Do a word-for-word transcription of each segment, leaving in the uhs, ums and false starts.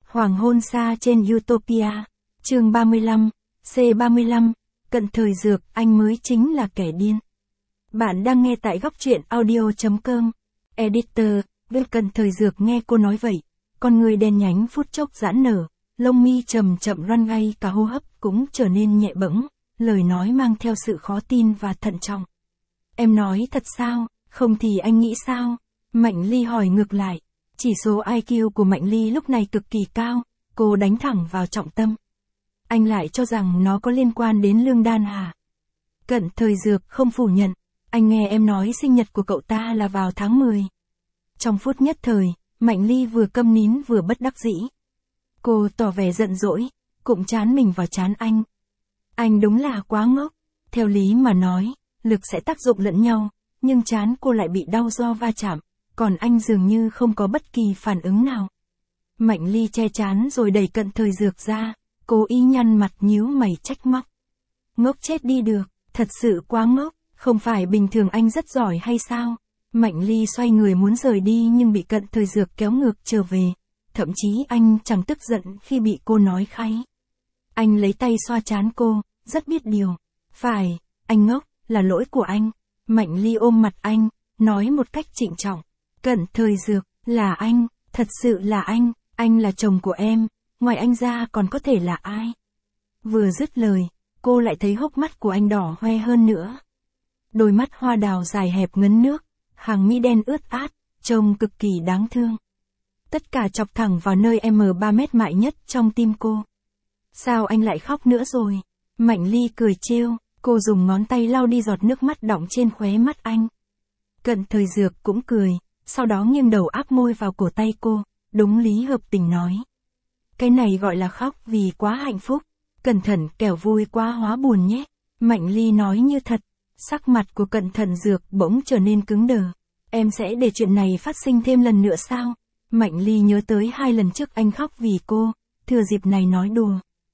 Hoàng hôn xa trên Utopia, chương ba mươi lăm, C ba mươi lăm, cận thời dược, anh mới chính là kẻ điên. Bạn đang nghe tại góc truyện audio chấm com. Editor, về cận thời dược nghe cô nói vậy, con người đen nhánh phút chốc giãn nở, lông mi chậm chậm run ngay cả hô hấp cũng trở nên nhẹ bẫng, lời nói mang theo sự khó tin và thận trọng. Em nói thật sao, không thì anh nghĩ sao? Mạnh Ly hỏi ngược lại. Chỉ số i kiu của Mạnh Ly lúc này cực kỳ cao, cô đánh thẳng vào trọng tâm. Anh lại cho rằng nó có liên quan đến lương đan hả? Cận thời dược không phủ nhận, anh nghe em nói sinh nhật của cậu ta là vào tháng mười. Trong phút nhất thời, Mạnh Ly vừa câm nín vừa bất đắc dĩ. Cô tỏ vẻ giận dỗi, cụm chán mình vào chán anh. Anh đúng là quá ngốc, theo lý mà nói, lực sẽ tác dụng lẫn nhau, nhưng chán cô lại bị đau do va chạm. Còn anh dường như không có bất kỳ phản ứng nào. Mạnh Ly che chán rồi đẩy cận thời dược ra, cố ý nhăn mặt nhíu mày trách móc. Ngốc chết đi được, thật sự quá ngốc, không phải bình thường anh rất giỏi hay sao? Mạnh Ly xoay người muốn rời đi nhưng bị cận thời dược kéo ngược trở về. Thậm chí anh chẳng tức giận khi bị cô nói kháy. Anh lấy tay xoa chán cô, rất biết điều. Phải, anh ngốc, là lỗi của anh. Mạnh Ly ôm mặt anh, nói một cách trịnh trọng. Cận thời dược, là anh, thật sự là anh, anh là chồng của em, ngoài anh ra còn có thể là ai? Vừa dứt lời, cô lại thấy hốc mắt của anh đỏ hoe hơn nữa. Đôi mắt hoa đào dài hẹp ngấn nước, hàng mi đen ướt át, trông cực kỳ đáng thương. Tất cả chọc thẳng vào nơi em ba mét mại nhất trong tim cô. Sao anh lại khóc nữa rồi? Mạnh Ly cười trêu, cô dùng ngón tay lau đi giọt nước mắt đọng trên khóe mắt anh. Cận thời dược cũng cười. Sau đó nghiêng đầu áp môi vào cổ tay cô, đúng lý hợp tình nói. Cái này gọi là khóc vì quá hạnh phúc, cẩn thận kẻo vui quá hóa buồn nhé. Mạnh Ly nói như thật, sắc mặt của cận thận dược bỗng trở nên cứng đờ. Em sẽ để chuyện này phát sinh thêm lần nữa sao? Mạnh Ly nhớ tới hai lần trước anh khóc vì cô, thừa dịp này nói đùa.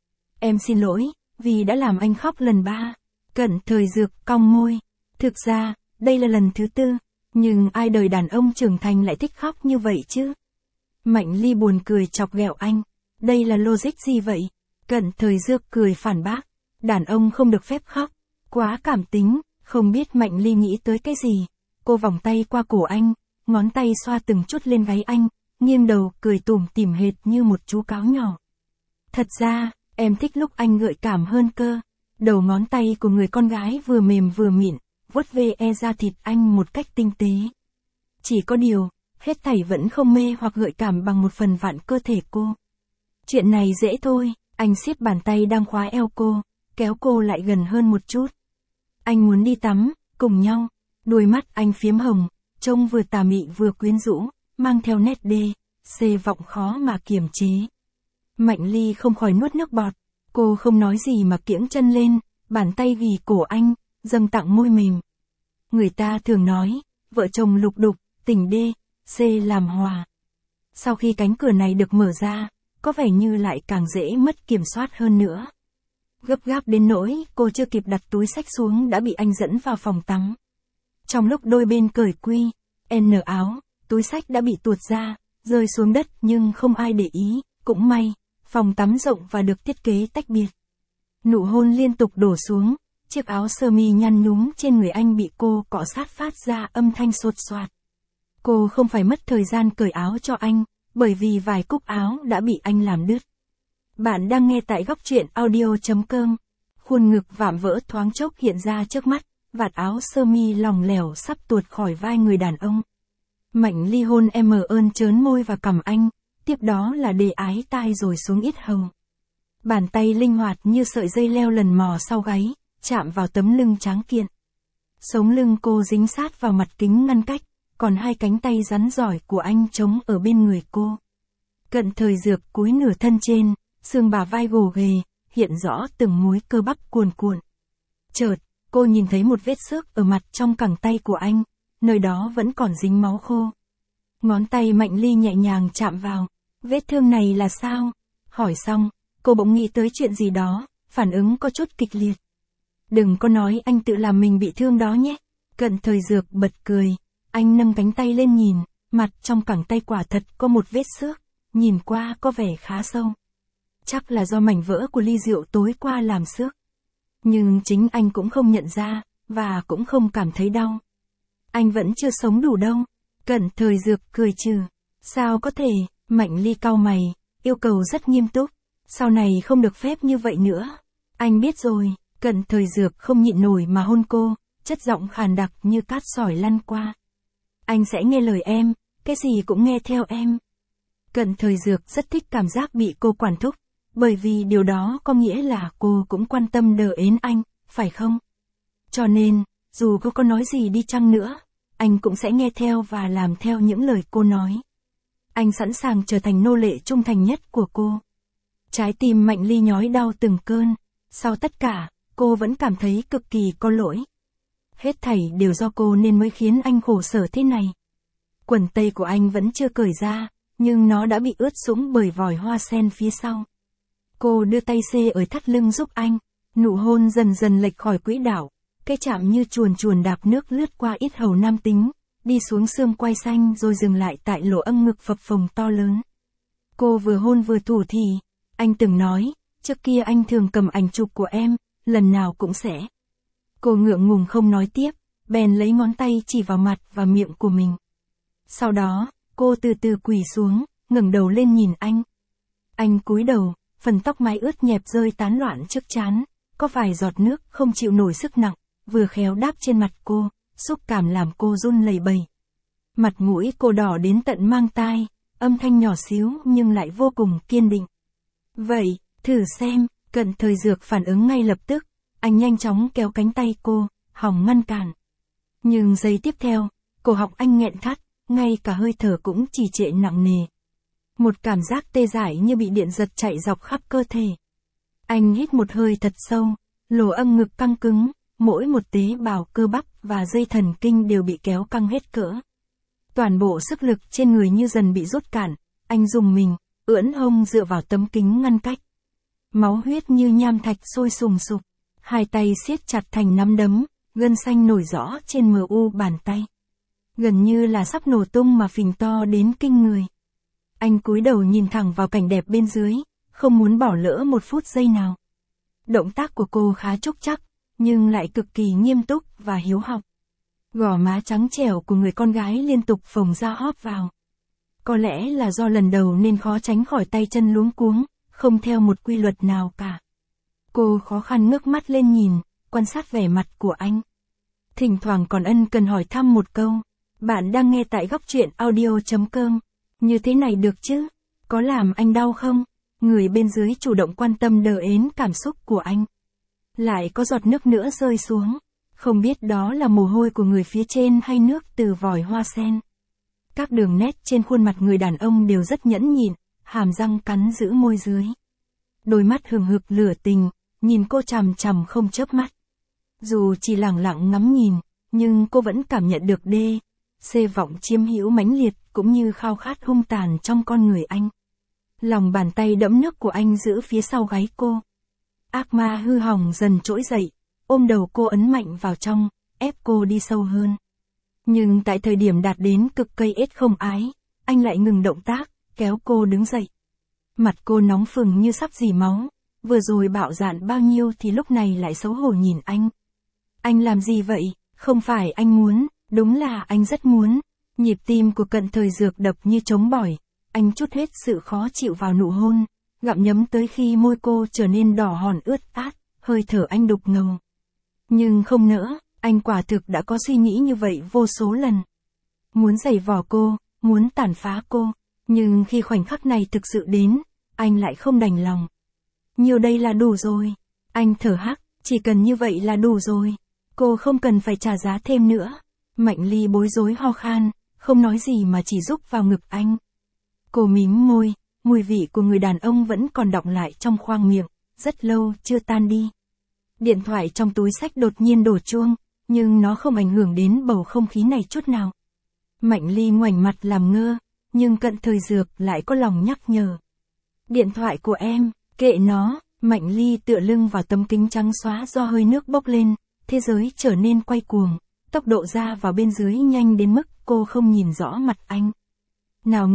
Em xin lỗi, vì đã làm anh khóc lần ba. Cận thời dược cong môi. Thực ra, đây là lần thứ tư. Nhưng ai đời đàn ông trưởng thành lại thích khóc như vậy chứ? Mạnh Ly buồn cười chọc ghẹo anh. Đây là logic gì vậy? Cận thời dược cười phản bác. Đàn ông không được phép khóc. Quá cảm tính, không biết Mạnh Ly nghĩ tới cái gì. Cô vòng tay qua cổ anh, ngón tay xoa từng chút lên gáy anh, nghiêng đầu cười tủm tỉm hệt như một chú cáo nhỏ. Thật ra, em thích lúc anh gợi cảm hơn cơ. Đầu ngón tay của người con gái vừa mềm vừa mịn. Vuốt ve e da thịt anh một cách tinh tế. Chỉ có điều, hết thảy vẫn không mê hoặc gợi cảm bằng một phần vạn cơ thể cô. Chuyện này dễ thôi, anh siết bàn tay đang khóa eo cô, kéo cô lại gần hơn một chút. Anh muốn đi tắm, cùng nhau. Đôi mắt anh phiếm hồng, trông vừa tà mị vừa quyến rũ, mang theo nét đê, xê vọng khó mà kiềm chế. Mạnh Ly không khỏi nuốt nước bọt, cô không nói gì mà kiễng chân lên, bàn tay ghi cổ anh. Dâng tặng môi mềm. Người ta thường nói, vợ chồng lục đục, tình đê, C làm hòa. Sau khi cánh cửa này được mở ra, có vẻ như lại càng dễ mất kiểm soát hơn nữa. Gấp gáp đến nỗi, cô chưa kịp đặt túi xách xuống đã bị anh dẫn vào phòng tắm. Trong lúc đôi bên cởi quy, N áo, túi xách đã bị tuột ra, rơi xuống đất nhưng không ai để ý, cũng may, phòng tắm rộng và được thiết kế tách biệt. Nụ hôn liên tục đổ xuống. Chiếc áo sơ mi nhăn nhúm trên người anh bị cô cọ sát phát ra âm thanh sột soạt. Cô không phải mất thời gian cởi áo cho anh, bởi vì vài cúc áo đã bị anh làm đứt. Bạn đang nghe tại góc truyện audio chấm com. Khuôn ngực vạm vỡ thoáng chốc hiện ra trước mắt, vạt áo sơ mi lỏng lẻo sắp tuột khỏi vai người đàn ông. Mạnh Ly hôn em ơn trớn môi và cằm anh, tiếp đó là để ái tai rồi xuống yết hầu. Bàn tay linh hoạt như sợi dây leo lần mò sau gáy. Chạm vào tấm lưng tráng kiện. Sống lưng cô dính sát vào mặt kính ngăn cách, còn hai cánh tay rắn giỏi của anh chống ở bên người cô. Cận thời dược cúi nửa thân trên, xương bả vai gồ ghề, hiện rõ từng múi cơ bắp cuồn cuộn. Chợt, cô nhìn thấy một vết xước ở mặt trong cẳng tay của anh, nơi đó vẫn còn dính máu khô. Ngón tay Mạnh Ly nhẹ nhàng chạm vào. Vết thương này là sao? Hỏi xong, cô bỗng nghĩ tới chuyện gì đó, phản ứng có chút kịch liệt. Đừng có nói anh tự làm mình bị thương đó nhé. Cận thời dược bật cười. Anh nâng cánh tay lên nhìn, mặt trong cẳng tay quả thật có một vết xước. nhìn qua có vẻ khá sâu. Chắc là do mảnh vỡ của ly rượu tối qua làm xước. Nhưng chính anh cũng không nhận ra, và cũng không cảm thấy đau. Anh vẫn chưa sống đủ đâu. Cận Thời Dược cười trừ. Sao có thể, Mạnh Ly cau mày, yêu cầu rất nghiêm túc. Sau này không được phép như vậy nữa. Anh biết rồi. Cận Thời Dược không nhịn nổi mà hôn cô, chất giọng khàn đặc như cát sỏi lăn qua. Anh sẽ nghe lời em, cái gì cũng nghe theo em. Cận Thời Dược rất thích cảm giác bị cô quản thúc, bởi vì điều đó có nghĩa là cô cũng quan tâm đờ ến anh, phải không? Cho nên, dù cô có nói gì đi chăng nữa, anh cũng sẽ nghe theo và làm theo những lời cô nói. Anh sẵn sàng trở thành nô lệ trung thành nhất của cô. Trái tim Mạnh Ly nhói đau từng cơn, sau tất cả, cô vẫn cảm thấy cực kỳ có lỗi. Hết thảy đều do cô nên mới khiến anh khổ sở thế này. Quần tây của anh vẫn chưa cởi ra, nhưng nó đã bị ướt sũng bởi vòi hoa sen phía sau. Cô đưa tay xê ở thắt lưng giúp anh, nụ hôn dần dần lệch khỏi quỹ đạo, cái chạm như chuồn chuồn đạp nước lướt qua yết hầu nam tính, đi xuống xương quai xanh rồi dừng lại tại lỗ âm ngực phập phồng to lớn. Cô vừa hôn vừa thủ thỉ, anh từng nói, trước kia anh thường cầm ảnh chụp của em, lần nào cũng sẽ. Cô ngượng ngùng không nói tiếp, bèn lấy ngón tay chỉ vào mặt và miệng của mình. Sau đó, cô từ từ quỳ xuống, ngẩng đầu lên nhìn anh. Anh cúi đầu, phần tóc mái ướt nhẹp rơi tán loạn trước trán, có vài giọt nước không chịu nổi sức nặng, vừa khéo đáp trên mặt cô, xúc cảm làm cô run lẩy bẩy. Mặt mũi cô đỏ đến tận mang tai, âm thanh nhỏ xíu nhưng lại vô cùng kiên định. Vậy, thử xem, Cận Thời Dược phản ứng ngay lập tức, anh nhanh chóng kéo cánh tay cô, hòng ngăn cản. Nhưng giây tiếp theo, cổ họng anh nghẹn thắt, ngay cả hơi thở cũng trì trệ nặng nề. Một cảm giác tê dại như bị điện giật chạy dọc khắp cơ thể. Anh hít một hơi thật sâu, lỗ âm ngực căng cứng, mỗi một tế bào cơ bắp và dây thần kinh đều bị kéo căng hết cỡ. Toàn bộ sức lực trên người như dần bị rút cạn, anh rùng mình, ưỡn hông dựa vào tấm kính ngăn cách. Máu huyết như nham thạch sôi sùng sục, hai tay siết chặt thành nắm đấm, gân xanh nổi rõ trên mờ u bàn tay. Gần như là sắp nổ tung mà phình to đến kinh người. Anh cúi đầu nhìn thẳng vào cảnh đẹp bên dưới, không muốn bỏ lỡ một phút giây nào. Động tác của cô khá trúc trắc, nhưng lại cực kỳ nghiêm túc và hiếu học. Gò má trắng trẻo của người con gái liên tục phồng ra hóp vào. Có lẽ là do lần đầu nên khó tránh khỏi tay chân luống cuống, không theo một quy luật nào cả. Cô khó khăn ngước mắt lên nhìn, quan sát vẻ mặt của anh. Thỉnh thoảng còn ân cần hỏi thăm một câu. Bạn đang nghe tại góc truyện audio chấm com. Như thế này được chứ? Có làm anh đau không? Người bên dưới chủ động quan tâm đờ ến cảm xúc của anh. Lại có giọt nước nữa rơi xuống. Không biết đó là mồ hôi của người phía trên hay nước từ vòi hoa sen. Các đường nét trên khuôn mặt người đàn ông đều rất nhẫn nhịn, hàm răng cắn giữ môi dưới. Đôi mắt hừng hực lửa tình, nhìn cô chằm chằm không chớp mắt. Dù chỉ lẳng lặng ngắm nhìn, nhưng cô vẫn cảm nhận được đê, xê vọng chiếm hữu mãnh liệt cũng như khao khát hung tàn trong con người anh. Lòng bàn tay đẫm nước của anh giữ phía sau gáy cô. Ác ma hư hỏng dần trỗi dậy, ôm đầu cô ấn mạnh vào trong, ép cô đi sâu hơn. Nhưng tại thời điểm đạt đến cực cây ết không ái, anh lại ngừng động tác, kéo cô đứng dậy. Mặt cô nóng phừng như sắp rỉ máu, vừa rồi bạo dạn bao nhiêu thì lúc này lại xấu hổ nhìn anh. Anh làm gì vậy? Không phải anh muốn, đúng là anh rất muốn. Nhịp tim của Cận Thời Dược đập như trống bỏi, anh trút hết sự khó chịu vào nụ hôn, gặm nhấm tới khi môi cô trở nên đỏ hòn ướt át, hơi thở anh đục ngầu. Nhưng không nữa, anh quả thực đã có suy nghĩ như vậy vô số lần. Muốn giày vò cô, muốn tàn phá cô, nhưng khi khoảnh khắc này thực sự đến, anh lại không đành lòng. Nhiều đây là đủ rồi. Anh thở hắt, chỉ cần như vậy là đủ rồi. Cô không cần phải trả giá thêm nữa. Mạnh Ly bối rối ho khan, không nói gì mà chỉ rúc vào ngực anh. Cô mím môi, mùi vị của người đàn ông vẫn còn đọng lại trong khoang miệng, rất lâu chưa tan đi. Điện thoại trong túi xách đột nhiên đổ chuông, nhưng nó không ảnh hưởng đến bầu không khí này chút nào. Mạnh Ly ngoảnh mặt làm ngơ, nhưng Cận Thời Dược lại có lòng nhắc nhở. Điện thoại của em, kệ nó. Mạnh Ly tựa lưng vào tấm kính trắng xóa do hơi nước bốc lên, thế giới trở nên quay cuồng, tốc độ ra vào bên dưới nhanh đến mức cô không nhìn rõ mặt anh. Nào ngờ,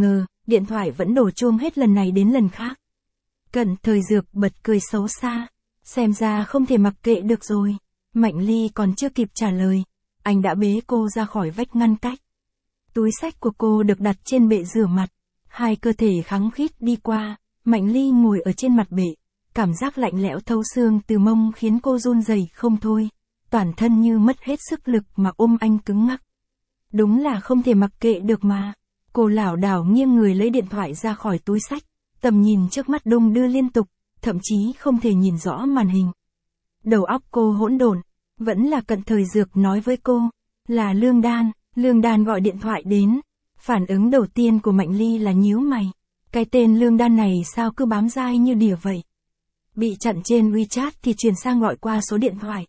điện thoại vẫn đổ chuông hết lần này đến lần khác. Cận Thời Dược bật cười xấu xa, xem ra không thể mặc kệ được rồi. Mạnh Ly còn chưa kịp trả lời, anh đã bế cô ra khỏi vách ngăn cách. Túi xách của cô được đặt trên bệ rửa mặt, hai cơ thể khăng khít đi qua, Mạnh Ly ngồi ở trên mặt bệ, cảm giác lạnh lẽo thấu xương từ mông khiến cô run rẩy không thôi, toàn thân như mất hết sức lực mà ôm anh cứng ngắc. Đúng là không thể mặc kệ được mà. Cô lảo đảo nghiêng người lấy điện thoại ra khỏi túi xách, tầm nhìn trước mắt đung đưa liên tục, thậm chí không thể nhìn rõ màn hình. Đầu óc cô hỗn độn, vẫn là Cận Thời Dược nói với cô, là Lương Đan. Lương Đan gọi điện thoại đến, phản ứng đầu tiên của Mạnh Ly là nhíu mày, cái tên Lương Đan này sao cứ bám dai như đỉa vậy. Bị chặn trên WeChat thì chuyển sang gọi qua số điện thoại.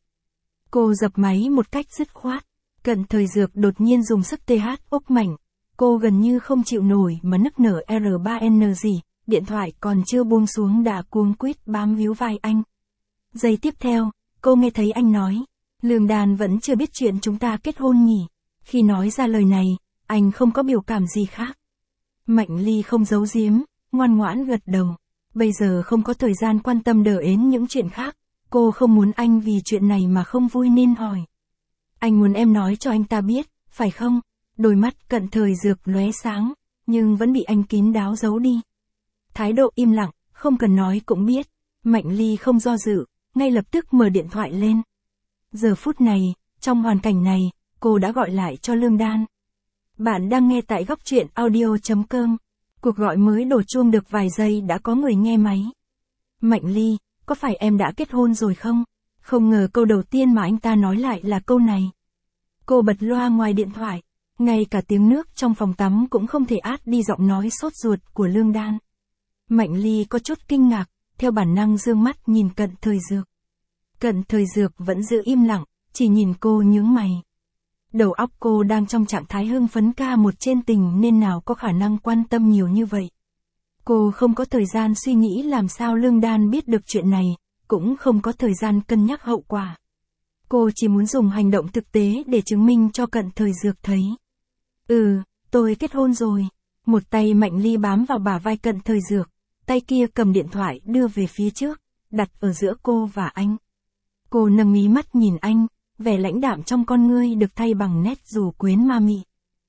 Cô dập máy một cách dứt khoát, Cận Thời Dược đột nhiên dùng sức tê hát ốc mạnh, cô gần như không chịu nổi mà nức nở R ba N gì, điện thoại còn chưa buông xuống đã cuống quýt bám víu vai anh. Giây tiếp theo, cô nghe thấy anh nói, Lương Đan vẫn chưa biết chuyện chúng ta kết hôn nhỉ. Khi nói ra lời này, anh không có biểu cảm gì khác. Mạnh Ly không giấu giếm, ngoan ngoãn gật đầu. Bây giờ không có thời gian quan tâm đờ ến những chuyện khác, cô không muốn anh vì chuyện này mà không vui nên hỏi. Anh muốn em nói cho anh ta biết, phải không? Đôi mắt Cận Thời Dược lóe sáng, nhưng vẫn bị anh kín đáo giấu đi. Thái độ im lặng, không cần nói cũng biết. Mạnh Ly không do dự, ngay lập tức mở điện thoại lên. Giờ phút này, trong hoàn cảnh này, cô đã gọi lại cho Lương Đan. Bạn đang nghe tại góc truyện audio.com. Cuộc gọi mới đổ chuông được vài giây đã có người nghe máy. Mạnh Ly, có phải em đã kết hôn rồi không? Không ngờ câu đầu tiên mà anh ta nói lại là câu này. Cô bật loa ngoài điện thoại, ngay cả tiếng nước trong phòng tắm cũng không thể át đi giọng nói sốt ruột của Lương Đan. Mạnh Ly có chút kinh ngạc, theo bản năng dương mắt nhìn Cận Thời Dược. Cận Thời Dược vẫn giữ im lặng, chỉ nhìn cô nhướng mày. Đầu óc cô đang trong trạng thái hưng phấn ca một trên tình nên nào có khả năng quan tâm nhiều như vậy. Cô không có thời gian suy nghĩ làm sao Lương Đan biết được chuyện này, cũng không có thời gian cân nhắc hậu quả. Cô chỉ muốn dùng hành động thực tế để chứng minh cho Cận Thời Dược thấy. Ừ, tôi kết hôn rồi. Một tay Mạnh Ly bám vào bả vai Cận Thời Dược, tay kia cầm điện thoại đưa về phía trước, đặt ở giữa cô và anh. Cô nâng mí mắt nhìn anh, vẻ lãnh đạm trong con ngươi được thay bằng nét dù quyến ma mị.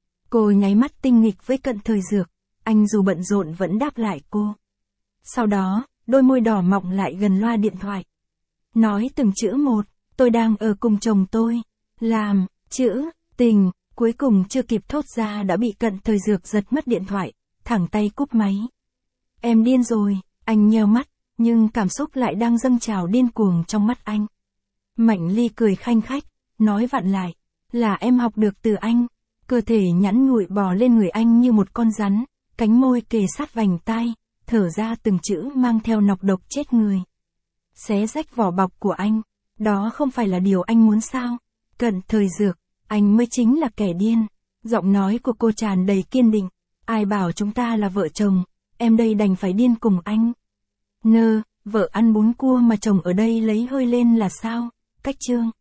Cô nháy mắt tinh nghịch với Cận Thời Dược, anh dù bận rộn vẫn đáp lại cô. Sau đó, đôi môi đỏ mọng lại gần loa điện thoại. Nói từng chữ một, tôi đang ở cùng chồng tôi. Làm, chữ, tình, cuối cùng chưa kịp thốt ra đã bị Cận Thời Dược giật mất điện thoại, thẳng tay cúp máy. Em điên rồi, anh nheo mắt, nhưng cảm xúc lại đang dâng trào điên cuồng trong mắt anh. Mạnh Ly cười khanh khách, nói vặn lại, là em học được từ anh. Cơ thể nhẵn nhụi bò lên người anh như một con rắn, cánh môi kề sát vành tai, thở ra từng chữ mang theo nọc độc chết người. Xé rách vỏ bọc của anh, đó không phải là điều anh muốn sao? Cận Thời Dược, anh mới chính là kẻ điên. Giọng nói của cô tràn đầy kiên định, ai bảo chúng ta là vợ chồng, em đây đành phải điên cùng anh. Nơ, vợ ăn bún cua mà chồng ở đây lấy hơi lên là sao? Cách chương